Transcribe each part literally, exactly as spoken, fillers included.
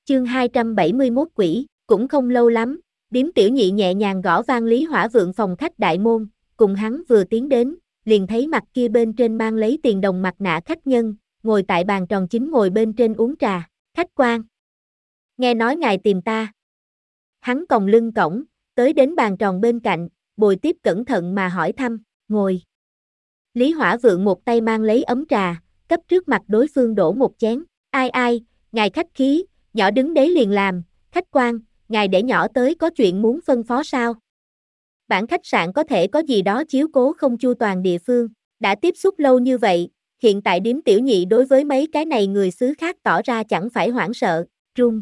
Chương hai trăm bảy mươi mốt quỷ, cũng không lâu lắm, Điếm Tiểu Nhị nhẹ nhàng gõ vang Lý Hỏa Vượng phòng khách đại môn, cùng hắn vừa tiến đến, liền thấy mặt kia bên trên mang lấy tiền đồng mặt nạ khách nhân, ngồi tại bàn tròn chính ngồi bên trên uống trà, khách quan. Nghe nói ngài tìm ta. Hắn còng lưng cõng, tới đến bàn tròn bên cạnh, bồi tiếp cẩn thận mà hỏi thăm, ngồi. Lý Hỏa Vượng một tay mang lấy ấm trà, cấp trước mặt đối phương đổ một chén, ai ai, ngài khách khí, nhỏ đứng đấy liền làm, khách quan, ngài để nhỏ tới có chuyện muốn phân phó sao? Bản khách sạn có thể có gì đó chiếu cố không chu toàn địa phương, đã tiếp xúc lâu như vậy, hiện tại Điếm Tiểu Nhị đối với mấy cái này người xứ khác tỏ ra chẳng phải hoảng sợ, run.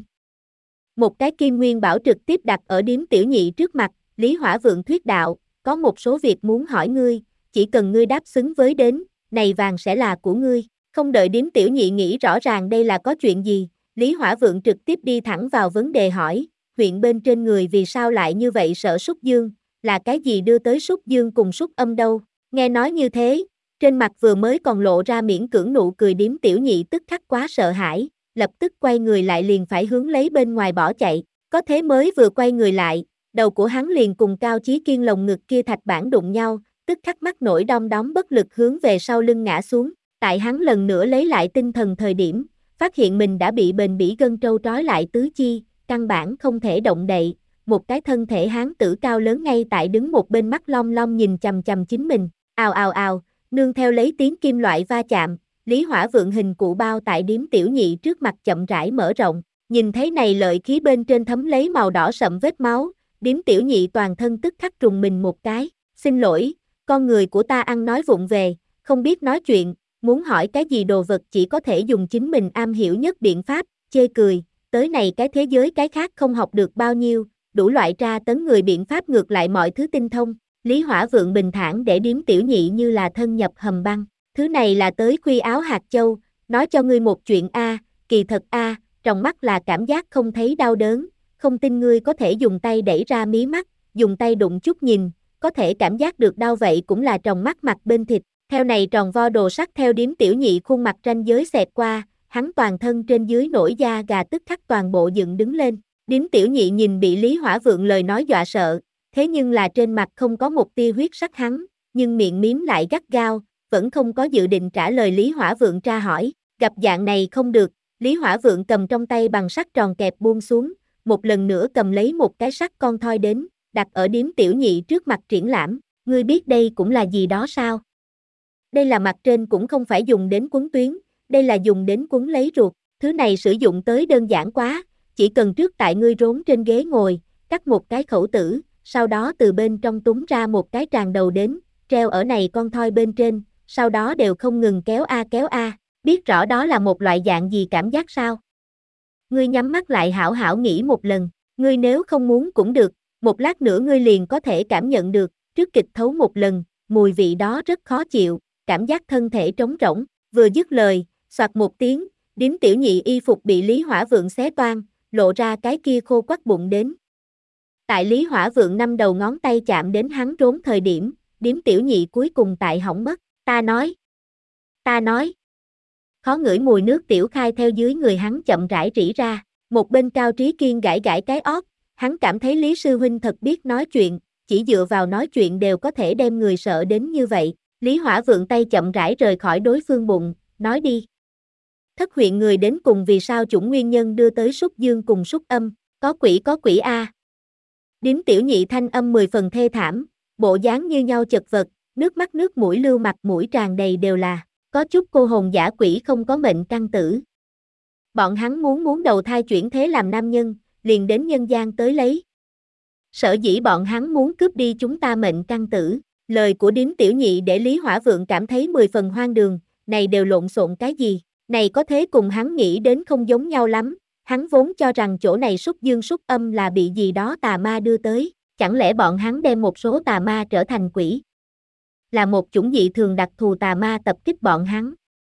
Một cái kim nguyên bảo trực tiếp đặt ở Điếm Tiểu Nhị trước mặt, Lý Hỏa Vượng thuyết đạo, có một số việc muốn hỏi ngươi, chỉ cần ngươi đáp xứng với đến, này vàng sẽ là của ngươi, không đợi Điếm Tiểu Nhị nghĩ rõ ràng đây là có chuyện gì, Lý Hỏa Vượng trực tiếp đi thẳng vào vấn đề hỏi, huyện bên trên người vì sao lại như vậy sợ súc dương, là cái gì đưa tới súc dương cùng súc âm đâu, nghe nói như thế, trên mặt vừa mới còn lộ ra miễn cưỡng nụ cười Điếm Tiểu Nhị tức khắc quá sợ hãi, lập tức quay người lại liền phải hướng lấy bên ngoài bỏ chạy, có thế mới vừa quay người lại, đầu của hắn liền cùng Cao Chí Kiên lồng ngực kia thạch bản đụng nhau, tức khắc mắt nổi đom đóm bất lực hướng về sau lưng ngã xuống, tại hắn lần nữa lấy lại tinh thần thời điểm, phát hiện mình đã bị bền bỉ gân trâu trói lại tứ chi, căn bản không thể động đậy, một cái thân thể hán tử cao lớn ngay tại đứng một bên mắt long long nhìn chằm chằm chính mình, ào ào ào, nương theo lấy tiếng kim loại va chạm, Lý Hỏa Vượng hình cụ bao tại Điếm Tiểu Nhị trước mặt chậm rãi mở rộng, nhìn thấy này lợi khí bên trên thấm lấy màu đỏ sậm vết máu, Điếm Tiểu Nhị toàn thân tức khắc trùng mình một cái, xin lỗi, con người của ta ăn nói vụng về, không biết nói chuyện, muốn hỏi cái gì đồ vật chỉ có thể dùng chính mình am hiểu nhất biện pháp, chê cười, tới này cái thế giới cái khác không học được bao nhiêu, đủ loại tra tấn người biện pháp ngược lại mọi thứ tinh thông, Lý Hỏa Vượng bình thản để Điếm Tiểu Nhị như là thân nhập hầm băng, thứ này là tới khuy áo hạt châu, nói cho ngươi một chuyện a, kỳ thật a, trong mắt là cảm giác không thấy đau đớn, không tin ngươi có thể dùng tay đẩy ra mí mắt, dùng tay đụng chút nhìn, có thể cảm giác được đau vậy cũng là trong mắt mặt bên thịt, theo này tròn vo đồ sắt theo Điếm Tiểu Nhị khuôn mặt ranh giới xẹt qua, hắn toàn thân trên dưới nổi da gà tức khắc toàn bộ dựng đứng lên, Điếm Tiểu Nhị nhìn bị Lý Hỏa Vượng lời nói dọa sợ, thế nhưng là trên mặt không có một tia huyết sắc hắn, nhưng miệng miếm lại gắt gao, vẫn không có dự định trả lời Lý Hỏa Vượng tra hỏi, gặp dạng này không được, Lý Hỏa Vượng cầm trong tay bằng sắt tròn kẹp buông xuống, một lần nữa cầm lấy một cái sắt con thoi đến, đặt ở Điếm Tiểu Nhị trước mặt triển lãm, ngươi biết đây cũng là gì đó sao? Đây là mặt trên cũng không phải dùng đến quấn tuyến, đây là dùng đến quấn lấy ruột, thứ này sử dụng tới đơn giản quá, chỉ cần trước tại ngươi rốn trên ghế ngồi, cắt một cái khẩu tử, sau đó từ bên trong túm ra một cái tràng đầu đến, treo ở này con thoi bên trên, sau đó đều không ngừng kéo a kéo a, biết rõ đó là một loại dạng gì cảm giác sao? Ngươi nhắm mắt lại hảo hảo nghĩ một lần, ngươi nếu không muốn cũng được, một lát nữa ngươi liền có thể cảm nhận được, trước kịch thấu một lần, mùi vị đó rất khó chịu, cảm giác thân thể trống rỗng, vừa dứt lời, soạt một tiếng, Điếm Tiểu Nhị y phục bị Lý Hỏa Vượng xé toang, lộ ra cái kia khô quắt bụng đến. Tại Lý Hỏa Vượng năm đầu ngón tay chạm đến hắn rốn thời điểm, Điếm Tiểu Nhị cuối cùng tại hỏng mất, ta nói, ta nói. Khó ngửi mùi nước tiểu khai theo dưới người hắn chậm rãi rỉ ra, một bên Cao Trí Kiên gãi gãi cái ót, hắn cảm thấy Lý Sư Huynh thật biết nói chuyện, chỉ dựa vào nói chuyện đều có thể đem người sợ đến như vậy, Lý Hỏa Vượng tay chậm rãi rời khỏi đối phương bụng, nói đi. Thất huyện người đến cùng vì sao chủng nguyên nhân đưa tới súc dương cùng súc âm, có quỷ có quỷ a. Điếm Tiểu Nhị thanh âm mười phần thê thảm, bộ dáng như nhau chật vật, nước mắt nước mũi lưu mặt mũi tràn đầy đều là, có chút cô hồn dã quỷ không có mệnh căn tử. Bọn hắn muốn muốn đầu thai chuyển thế làm nam nhân, liền đến nhân gian tới lấy. Sở dĩ bọn hắn muốn cướp đi chúng ta mệnh căn tử, lời của Điếm Tiểu Nhị để Lý Hỏa Vượng cảm thấy mười phần hoang đường, này đều lộn xộn cái gì, này có thế cùng hắn nghĩ đến không giống nhau lắm, hắn vốn cho rằng chỗ này súc dương súc âm là bị gì đó tà ma đưa tới, chẳng lẽ bọn hắn đem một số tà ma trở thành quỷ? Là một chủng dị thường đặc thù tà ma tập kích bọn hắn.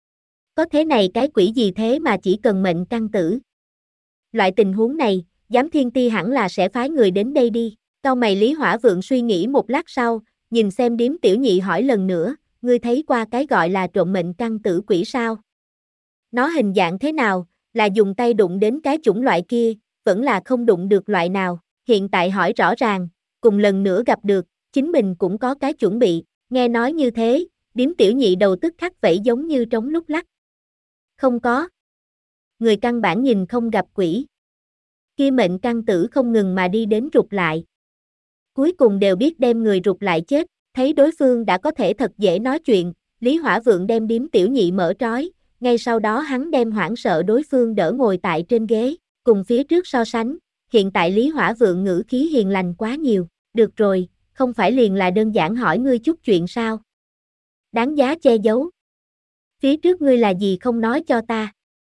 Có thế này cái quỷ gì thế mà chỉ cần mệnh căn tử? Loại tình huống này, Giám Thiên Ti hẳn là sẽ phái người đến đây đi. Cau mày Lý Hỏa Vượng suy nghĩ một lát sau, nhìn xem Điếm Tiểu Nhị hỏi lần nữa, ngươi thấy qua cái gọi là trộm mệnh căn tử quỷ sao? Nó hình dạng thế nào, là dùng tay đụng đến cái chủng loại kia, vẫn là không đụng được loại nào, hiện tại hỏi rõ ràng, cùng lần nữa gặp được, chính mình cũng có cái chuẩn bị, nghe nói như thế, Điếm tiểu nhị đầu tức khắc vẫy giống như trống lúc lắc. Không có. Người căn bản nhìn không gặp quỷ. Kia mệnh căn tử không ngừng mà đi đến rụt lại. Cuối cùng đều biết đem người rụt lại chết, thấy đối phương đã có thể thật dễ nói chuyện, Lý Hỏa Vượng đem Điếm tiểu nhị mở trói, ngay sau đó hắn đem hoảng sợ đối phương đỡ ngồi tại trên ghế, cùng phía trước so sánh, hiện tại Lý Hỏa Vượng ngữ khí hiền lành quá nhiều, được rồi, không phải liền là đơn giản hỏi ngươi chút chuyện sao? Đáng giá che giấu. Phía trước ngươi là gì không nói cho ta?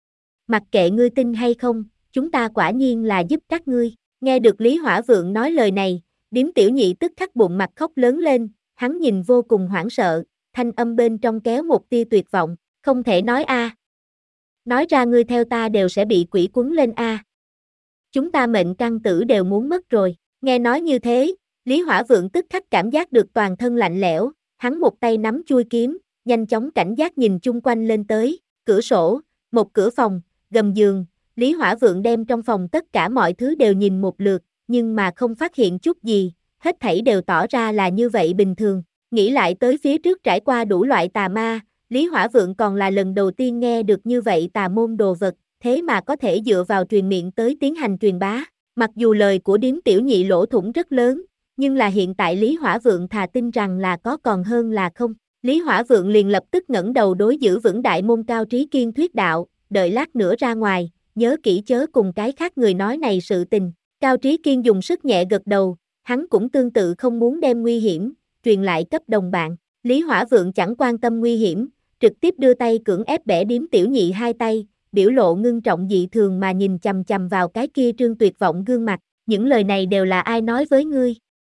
Mặc kệ ngươi tin hay không, chúng ta quả nhiên là giúp các ngươi. Nghe được Lý Hỏa Vượng nói lời này, Điếm tiểu nhị tức khắc bụng mặt khóc lớn lên, hắn nhìn vô cùng hoảng sợ, thanh âm bên trong kéo một tia tuyệt vọng, không thể nói a. À. Nói ra ngươi theo ta đều sẽ bị quỷ quấn lên a. À. Chúng ta mệnh căn tử đều muốn mất rồi. Nghe nói như thế, Lý Hỏa Vượng tức khắc cảm giác được toàn thân lạnh lẽo, hắn một tay nắm chuôi kiếm, nhanh chóng cảnh giác nhìn chung quanh lên tới, cửa sổ, một cửa phòng, gầm giường, Lý Hỏa Vượng đem trong phòng tất cả mọi thứ đều nhìn một lượt, nhưng mà không phát hiện chút gì, hết thảy đều tỏ ra là như vậy bình thường. Nghĩ lại tới phía trước trải qua đủ loại tà ma, Lý Hỏa Vượng còn là lần đầu tiên nghe được như vậy tà môn đồ vật, thế mà có thể dựa vào truyền miệng tới tiến hành truyền bá. Mặc dù lời của Điếm tiểu nhị lỗ thủng rất lớn, nhưng là hiện tại Lý Hỏa Vượng thà tin rằng là có còn hơn là không. Lý Hỏa Vượng liền lập tức ngẩng đầu đối giữ vững đại môn Cao Trí Kiên thuyết đạo, đợi lát nữa ra ngoài, nhớ kỹ chớ cùng cái khác người nói này sự tình. Cao Trí Kiên dùng sức nhẹ gật đầu, hắn cũng tương tự không muốn đem nguy hiểm truyền lại cấp đồng bạn. Lý Hỏa Vượng chẳng quan tâm nguy hiểm, trực tiếp đưa tay cưỡng ép bẻ Điếm tiểu nhị hai tay, biểu lộ ngưng trọng dị thường mà nhìn chằm chằm vào cái kia trương tuyệt vọng gương mặt. Những lời này đều là ai nói với ngươi?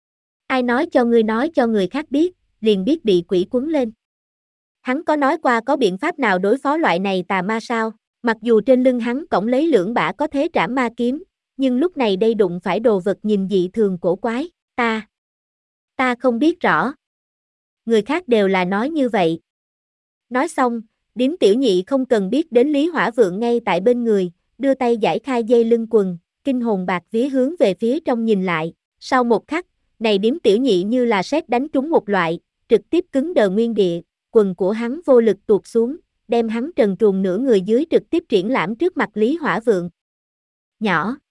Ai nói cho ngươi nói cho người khác biết, liền biết bị quỷ quấn lên. Hắn có nói qua có biện pháp nào đối phó loại này tà ma sao? Mặc dù trên lưng hắn cõng lấy lưỡng bả có thế trảm ma kiếm, nhưng lúc này đây đụng phải đồ vật nhìn dị thường cổ quái, ta, ta không biết rõ. Người khác đều là nói như vậy. Nói xong, Điếm tiểu nhị không cần biết đến Lý Hỏa Vượng ngay tại bên người, đưa tay giải khai dây lưng quần, kinh hồn bạt vía hướng về phía trong nhìn lại. Sau một khắc, này Điếm tiểu nhị như là sét đánh trúng một loại, trực tiếp cứng đờ nguyên địa, quần của hắn vô lực tuột xuống, đem hắn trần truồng nửa người dưới trực tiếp triển lãm trước mặt Lý Hỏa Vượng. Nhỏ,